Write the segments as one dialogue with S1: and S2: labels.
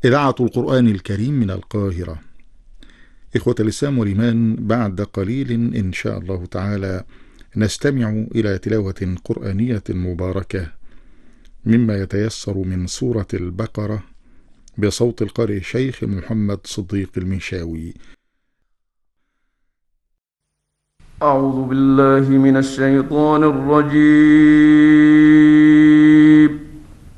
S1: إذاعة القرآن الكريم من القاهرة. إخوة الإسلام والإيمان، بعد قليل إن شاء الله تعالى نستمع إلى تلاوة قرآنية مباركة مما يتيسر من سورة البقرة بصوت القارئ الشيخ محمد صديق المنشاوي.
S2: أعوذ بالله من الشيطان الرجيم.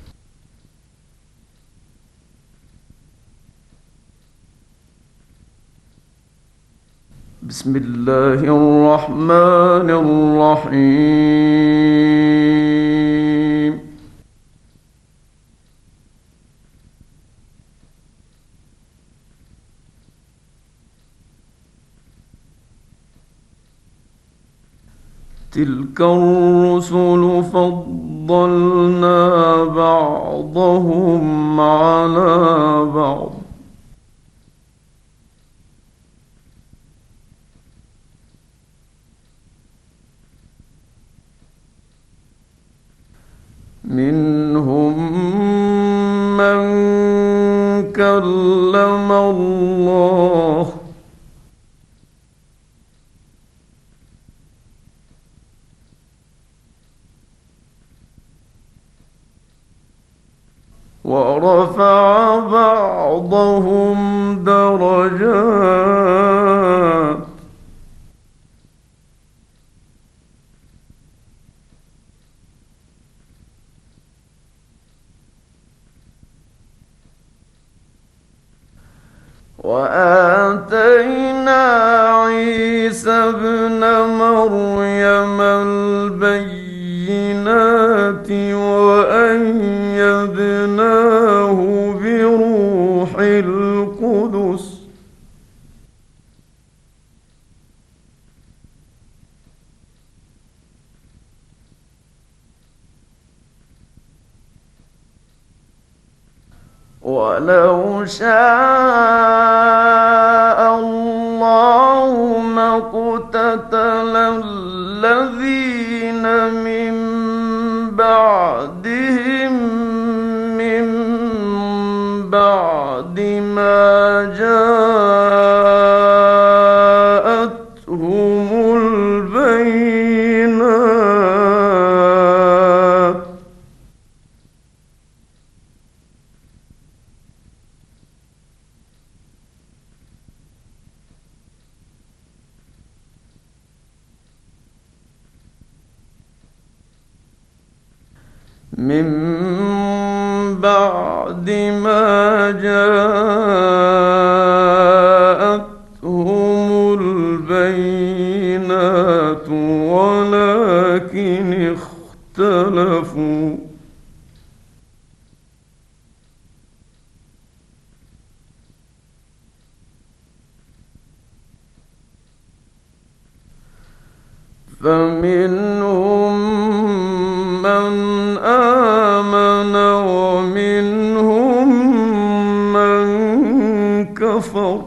S2: بسم الله الرحمن الرحيم. تلك الرسل فضلنا بعضهم على بعض منهم من كلم الله ورفع بعضهم درجات وآتينا عيسى ابن مريم البينات وأيدناه بروح القدس ولو شاء الله ما اقتتل الذين من بعدهم من بعد ما جاءتهم البينات من بعد ما جاءتهم البينات ولكن اختلفوا فمنهم من آمن ومنهم من كفر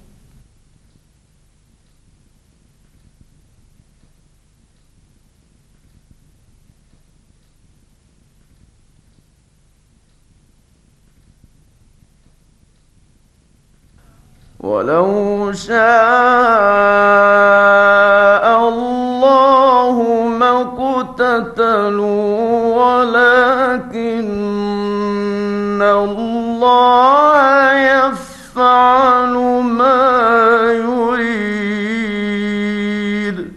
S2: ولو شاء الله ما اقتتلوا ولكن الله يفعل ما يريد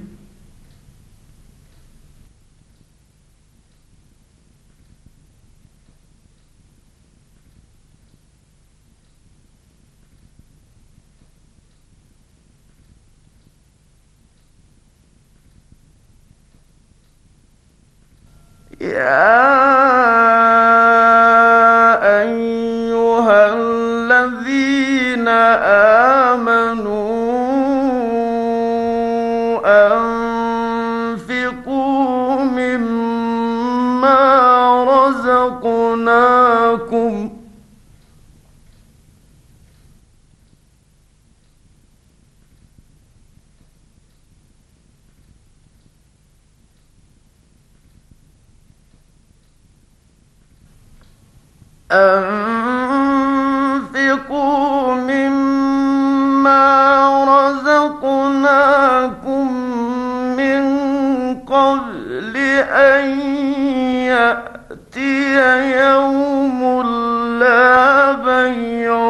S2: يا أيها الذين آمنوا أنفقوا مما رزقناكم أنفقوا بيع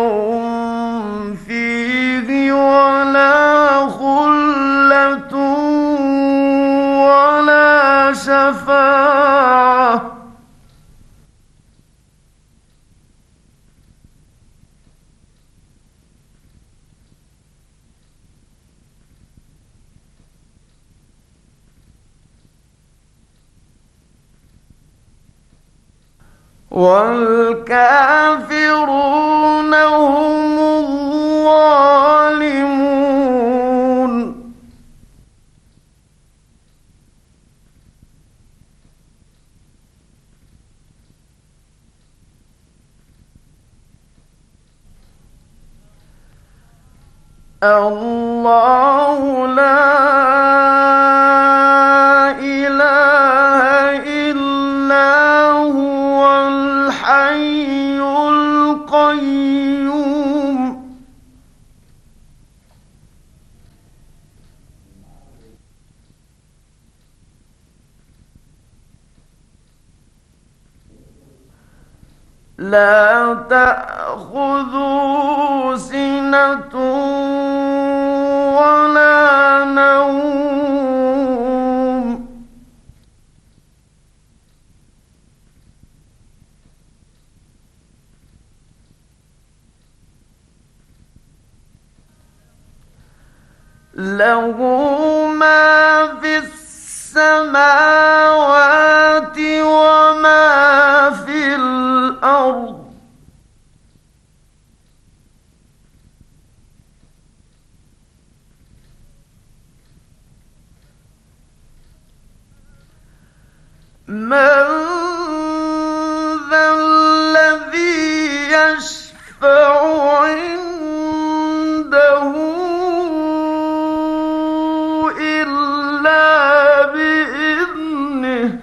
S2: فيه ولا خلة ولا شفاعة. والكافرون هم الظالمون. الله لا إله إلا هو الحي القيوم. لا تأخذه سنة ولا نوم. له ما في السماوات وما في الأرض. من ذا الذي يشفع عنده إلا بإذنه.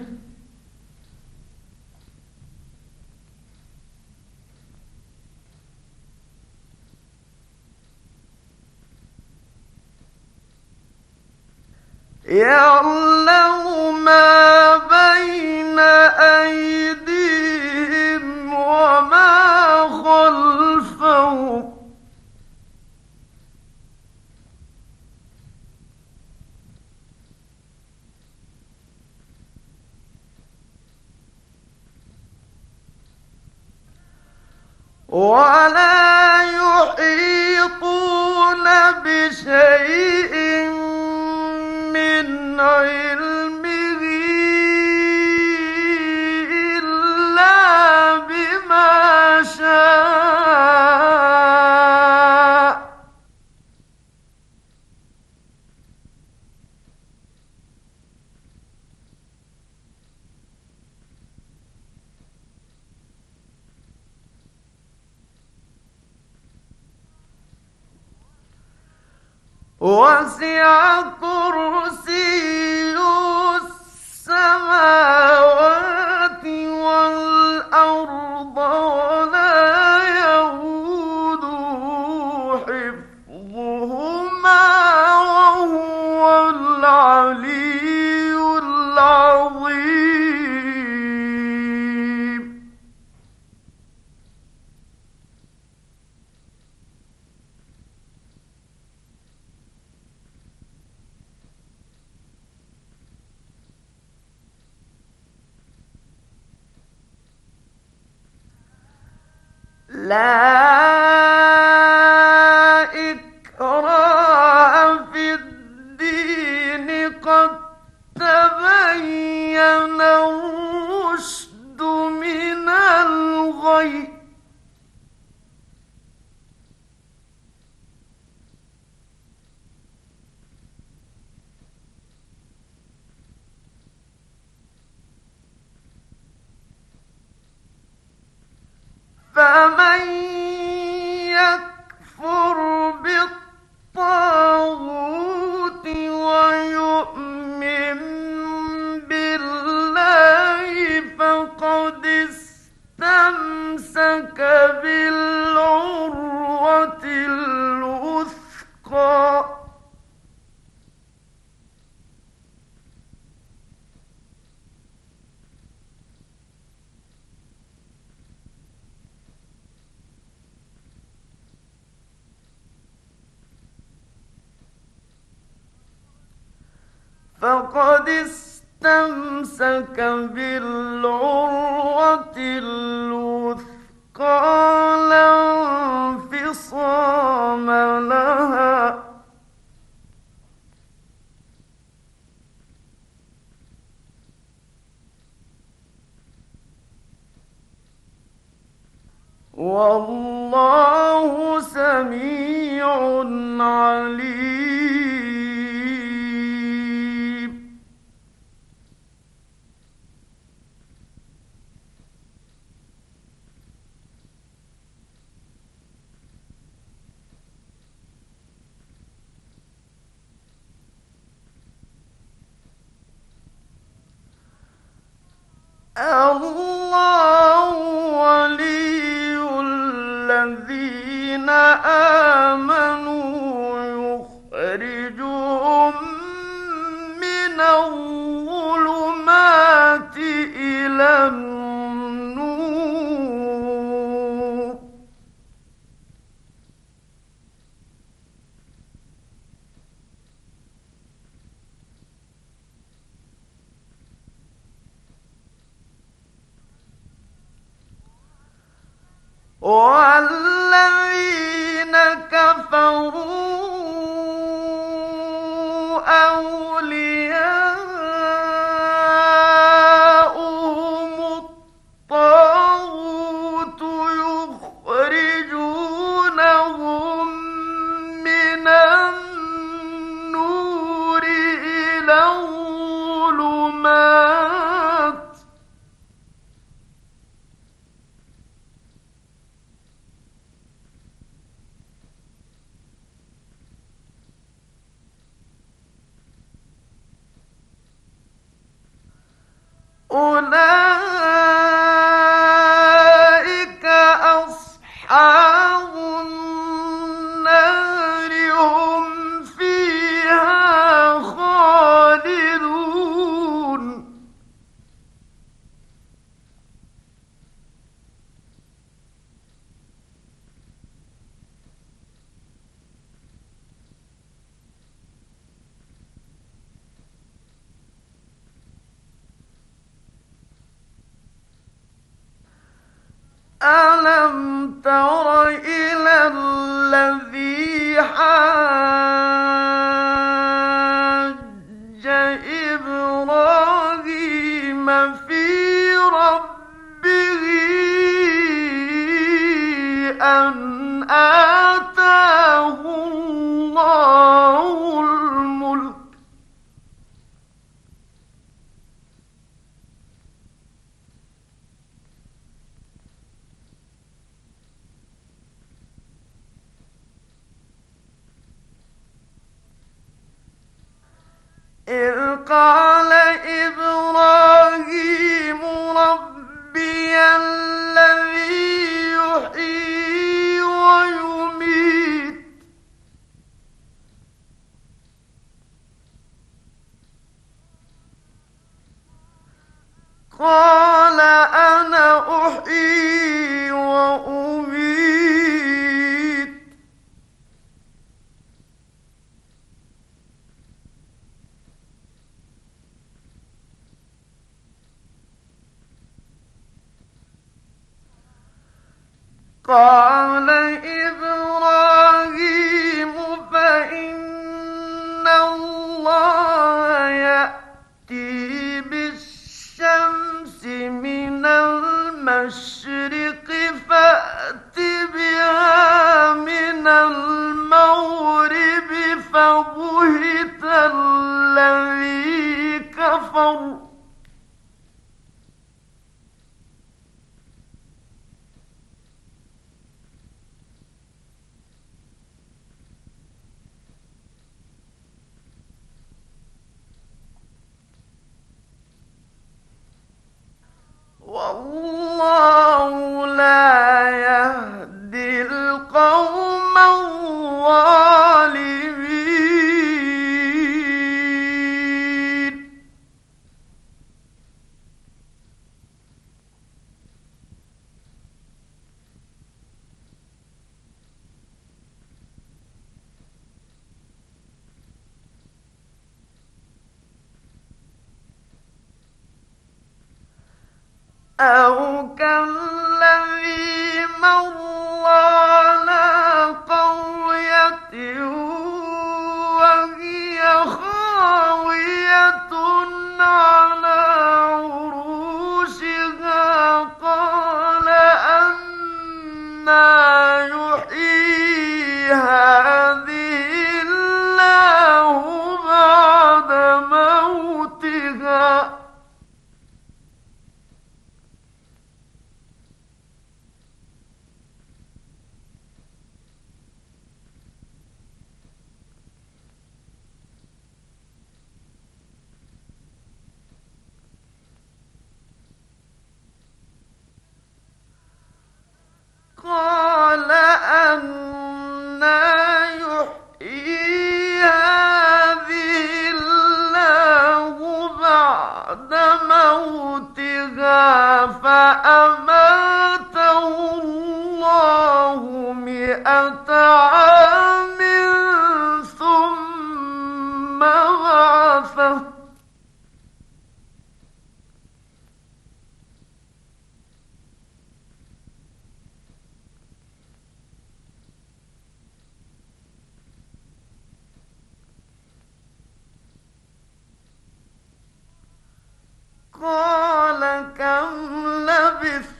S2: يعلم ما بين أيديهم وما خلفهم ولا يحيطون بشيء من علمه إلا بما شاء. وسع كرسيه السماوات والأرض ولا يئوده حفظهما وهو العلي العظيم. لا إكراه في الدين قد تبين الرشد من الغي. فمن يكفر بالطاغوت ويؤمن بالله فقد استمسك بالعروة الوثقى. فقد استمسك بالعروة الوثقى لا انفصام لها. والله سميع عليم. الله ولي الذين آمنوا يخرجهم من الظلمات إلى النور. والذين كفروا أولياؤهم الطاغوت يخرجونهم من النور إلى الظلمات. أولئك أصحاب النار هم فيها خالدون. ألم تر إلى الذي حاج إبراهيم في ربه أن آتاه الله الملك إذ قال إبراهيم ربي الذي يحيي ويميت قال أنا أحيي وأميت قال إبراهيم فإن الله يأتي بالشمس من المشرق فأت بها من المغرب فبهت الذي كفر والله لا يهدي القوم الظالمين. أو كالذي مر على قرية وهي خاوية على عروشها قال أنى يحيي هذه الله بعد موتها قال أنى يحيي هذه الله بعد موتها فأماته الله 100 عام ثم بعثه قال كم لبثت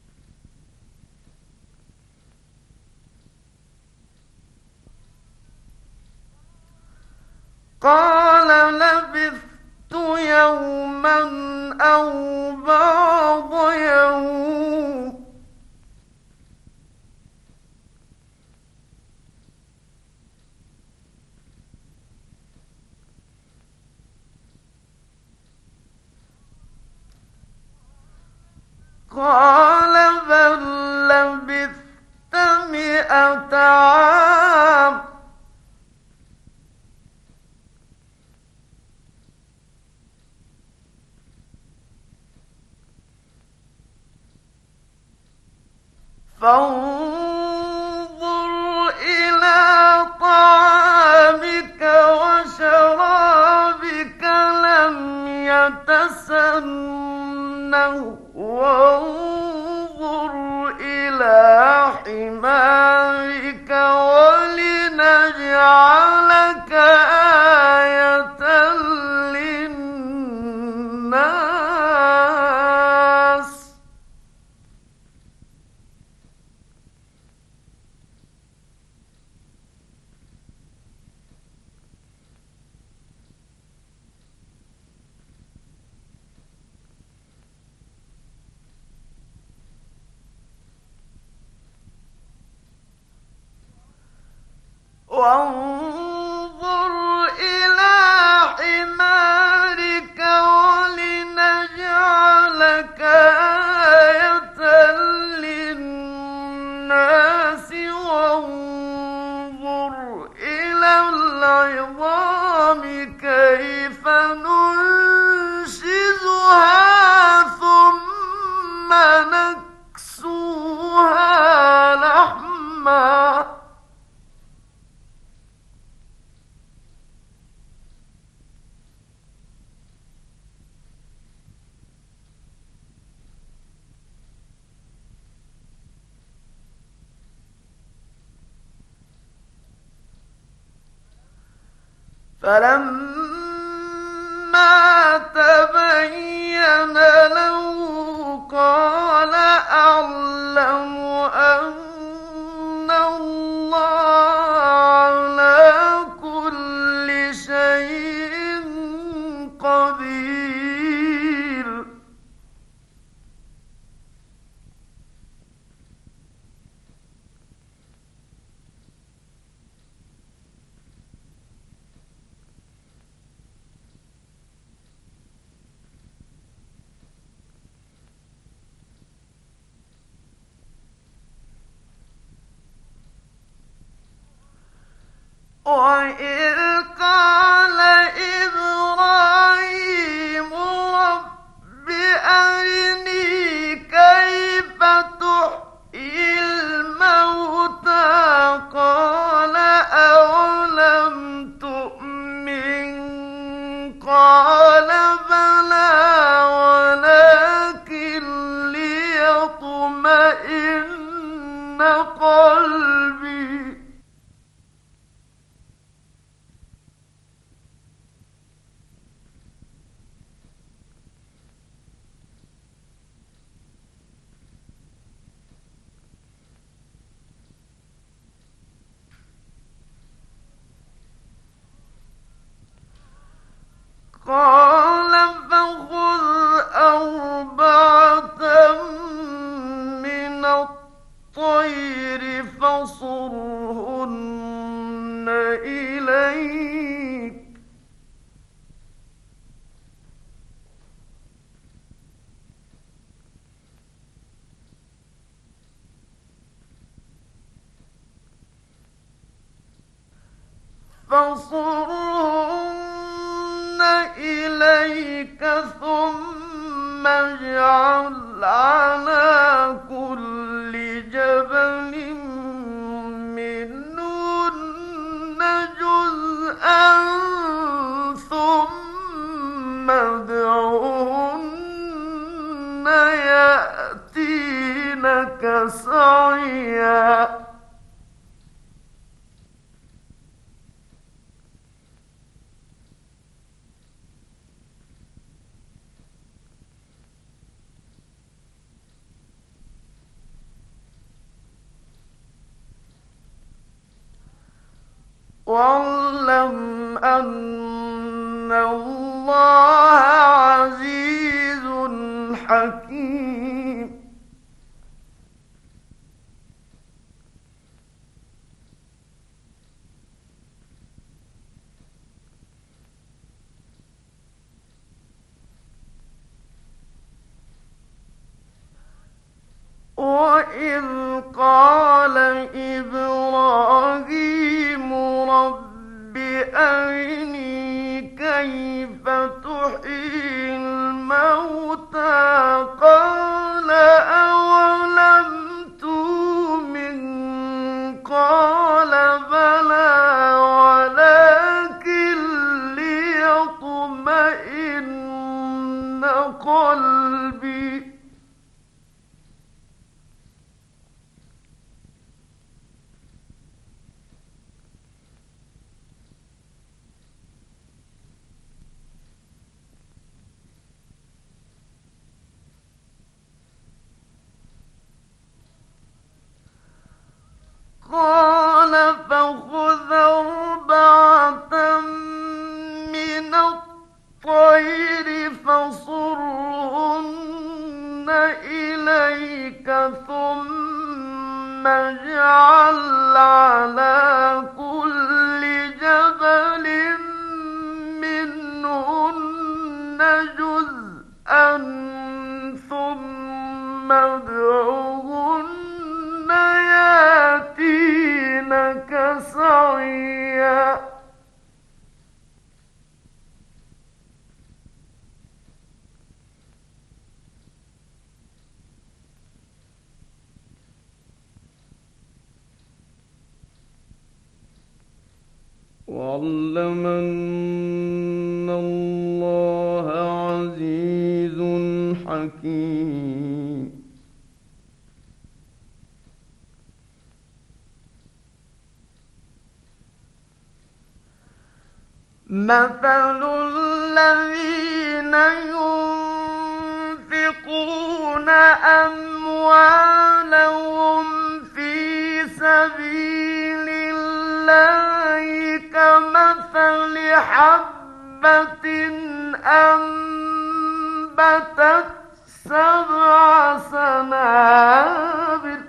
S2: قال لبثت يوما أو بعض يوم قال بل لبثت 100 عام فانظر إلى طعامك وشرابك لم يتسنه وانظر إلى حمارك ولنجعلك آية للناس وانظر إلى حمارك ولنجعلك آية للناس وانظر إلى العظام كيف ننشزها ثم نكسوها لحما فلما تبين له قال أعلم أن الله على كل شيء قدير وإذ قال إبراهيم رب أرني كيف تحيي الموتى قال أولم تؤمن قال بلى ولكن قال فخذ أربعة من الطير فصرهن إليك ثم اجعل على كل جبل منهن جزءا ثم ادعهن يأتينك سعيا واعلم أن الله عزيز حكيم وإذ قال إبراهيم رب أرني كيف تحيي الموتى قال أولم تؤمن قال بلى ولكن ليطمئن قلبي قال فخذ أربعة من الطير فصرهن إليك ثم اجعل على كل جبل منهن جزءا ثم ادعهن يأتينك سعيا واعلم أن الله عزيز حكيم مثل الذين ينفقون أموالهم في سبيل الله كمثل حبة أنبتت 7 سنابل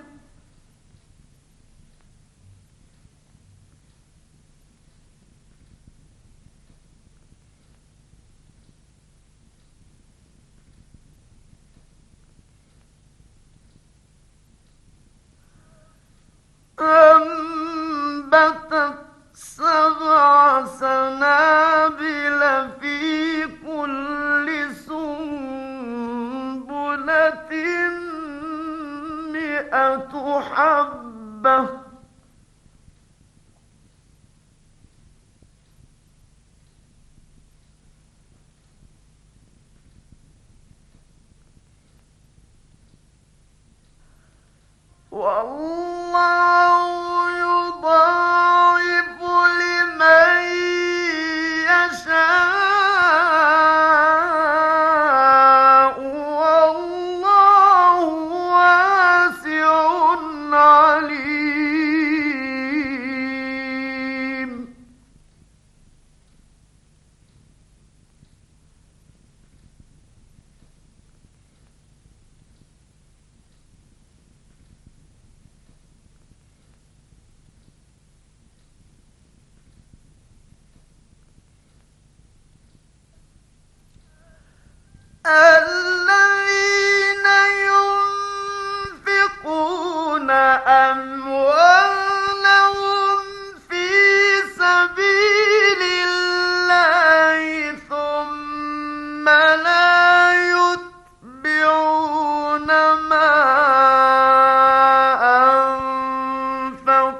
S2: في كل سنبلة 100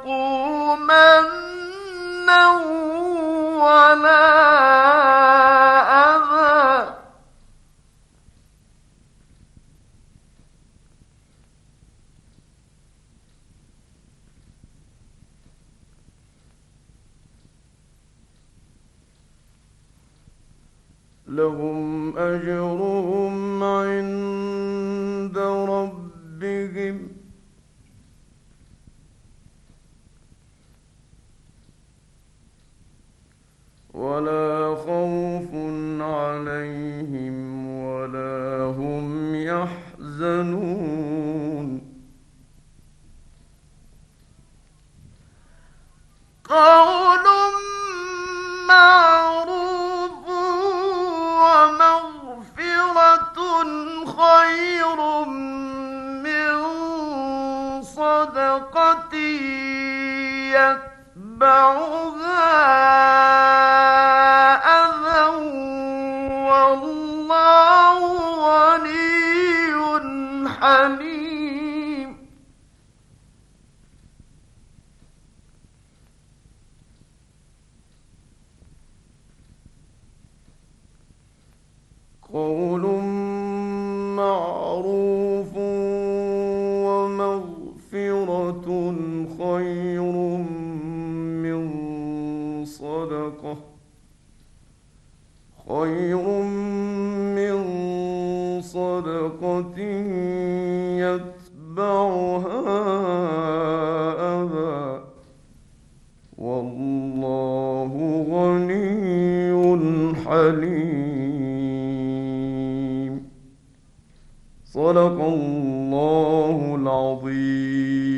S2: ينفقوا منا ولا أذى لهم أجرهم عند ربهم ولا خوف عليهم ولا هم يحزنون قول معروف ومغفرة خير من صدقة يتبعها أذى والله غني حليم قول معروف ومغفرة خير من صدقة يتبعها أذى والله غني حليم صدق الله العظيم.